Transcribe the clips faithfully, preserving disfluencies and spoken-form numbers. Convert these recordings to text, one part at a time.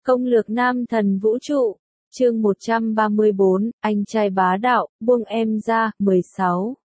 Công lược nam thần vũ trụ, chương một trăm ba mươi bốn, anh trai bá đạo, buông em ra, mười sáu.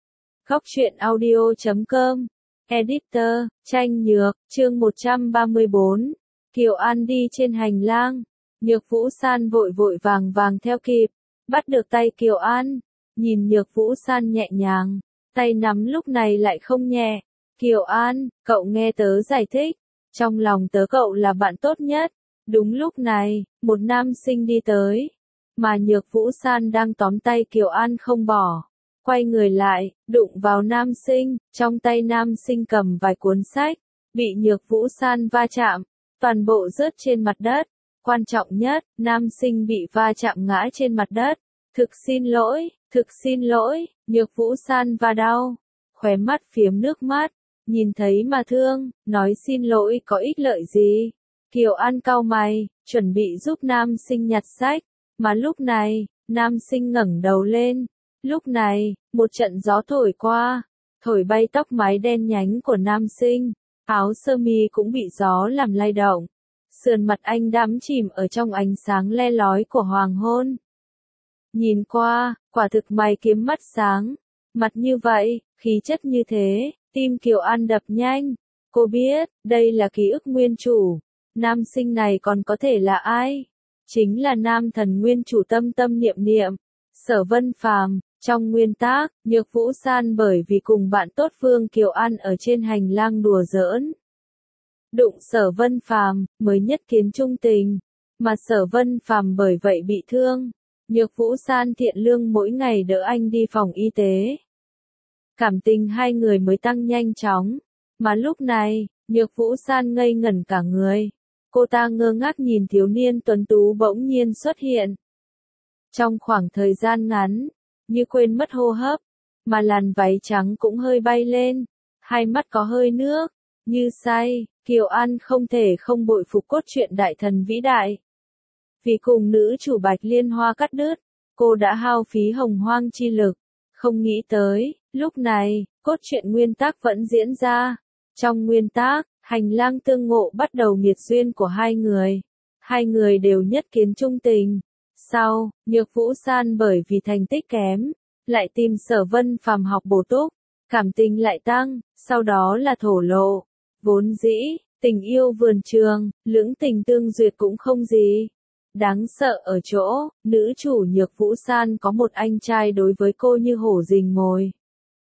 Góc truyện audio chấm com, Editor, Tranh Nhược, chương một trăm ba mươi bốn. Kiều An đi trên hành lang, Nhược Vũ San vội vội vàng vàng theo kịp, bắt được tay Kiều An, nhìn Nhược Vũ San nhẹ nhàng, tay nắm lúc này lại không nhẹ. Kiều An, cậu nghe tớ giải thích, trong lòng tớ cậu là bạn tốt nhất. Đúng lúc này, một nam sinh đi tới, mà Nhược Vũ San đang tóm tay Kiều An không bỏ. Quay người lại, đụng vào nam sinh, trong tay nam sinh cầm vài cuốn sách, bị Nhược Vũ San va chạm, toàn bộ rớt trên mặt đất. Quan trọng nhất, nam sinh bị va chạm ngã trên mặt đất. Thực xin lỗi, thực xin lỗi, Nhược Vũ San va đau, khóe mắt phiếm nước mắt, nhìn thấy mà thương, nói xin lỗi có ích lợi gì. Kiều An cau mày, chuẩn bị giúp nam sinh nhặt sách, mà lúc này, nam sinh ngẩng đầu lên. Lúc này, một trận gió thổi qua, thổi bay tóc mái đen nhánh của nam sinh, áo sơ mi cũng bị gió làm lay động. Sườn mặt anh đắm chìm ở trong ánh sáng le lói của hoàng hôn. Nhìn qua, quả thực mày kiếm mắt sáng, mặt như vậy, khí chất như thế, tim Kiều An đập nhanh. Cô biết, đây là ký ức nguyên chủ. Nam sinh này còn có thể là ai? Chính là nam thần nguyên chủ Tâm Tâm Niệm Niệm, Sở Vân Phàm. Trong nguyên tác, Nhược Vũ San bởi vì cùng bạn tốt Vương Kiều An ở trên hành lang đùa giỡn, đụng Sở Vân Phàm, mới nhất kiến trung tình, mà Sở Vân Phàm bởi vậy bị thương. Nhược Vũ San thiện lương mỗi ngày đỡ anh đi phòng y tế. Cảm tình hai người mới tăng nhanh chóng, mà lúc này, Nhược Vũ San ngây ngẩn cả người. Cô ta ngơ ngác nhìn thiếu niên tuấn tú bỗng nhiên xuất hiện. Trong khoảng thời gian ngắn, như quên mất hô hấp, mà làn váy trắng cũng hơi bay lên, hai mắt có hơi nước, như say. Kiều An không thể không bội phục cốt truyện đại thần vĩ đại. Vì cùng nữ chủ Bạch Liên Hoa cắt đứt, cô đã hao phí hồng hoang chi lực, không nghĩ tới, lúc này, cốt truyện nguyên tác vẫn diễn ra. Trong nguyên tác, hành lang tương ngộ bắt đầu nghiệt duyên của hai người. Hai người đều nhất kiến trung tình. Sau, Nhược Vũ San bởi vì thành tích kém, lại tìm Sở Vân Phàm học bổ túc, cảm tình lại tăng, sau đó là thổ lộ. Vốn dĩ, tình yêu vườn trường, lưỡng tình tương duyệt cũng không gì. Đáng sợ ở chỗ, nữ chủ Nhược Vũ San có một anh trai đối với cô như hổ rình mồi.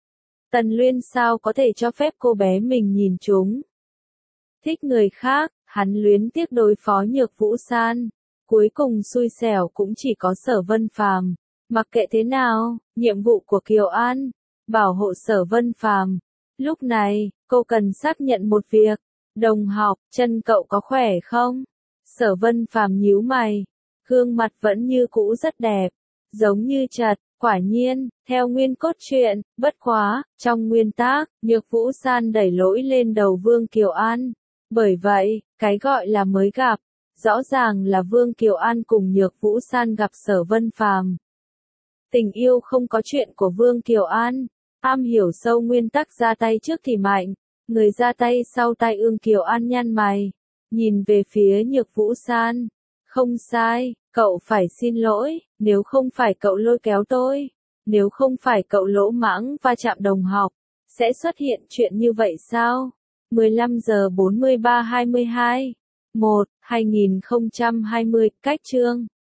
Tần Luyên sao có thể cho phép cô bé mình nhìn chúng. Thích người khác, hắn luyến tiếc đối phó Nhược Vũ San. Cuối cùng xui xẻo cũng chỉ có Sở Vân Phàm. Mặc kệ thế nào, nhiệm vụ của Kiều An, bảo hộ Sở Vân Phàm. Lúc này, cô cần xác nhận một việc. Đồng học, chân cậu có khỏe không? Sở Vân Phàm nhíu mày. Gương mặt vẫn như cũ rất đẹp. Giống như chật, quả nhiên, theo nguyên cốt truyện, bất quá, trong nguyên tác, Nhược Vũ San đẩy lỗi lên đầu Vương Kiều An. Bởi vậy, cái gọi là mới gặp, rõ ràng là Vương Kiều An cùng Nhược Vũ San gặp Sở Vân Phàm. Tình yêu không có chuyện của Vương Kiều An, am hiểu sâu nguyên tắc ra tay trước thì mạnh, người ra tay sau tai ương. Kiều An nhăn mày, nhìn về phía Nhược Vũ San. Không sai, cậu phải xin lỗi, nếu không phải cậu lôi kéo tôi, nếu không phải cậu lỗ mãng va chạm đồng học, sẽ xuất hiện chuyện như vậy sao? mười lăm giờ bốn mươi ba hai mươi hai, một, hai nghìn không trăm hai mươi, cách chương.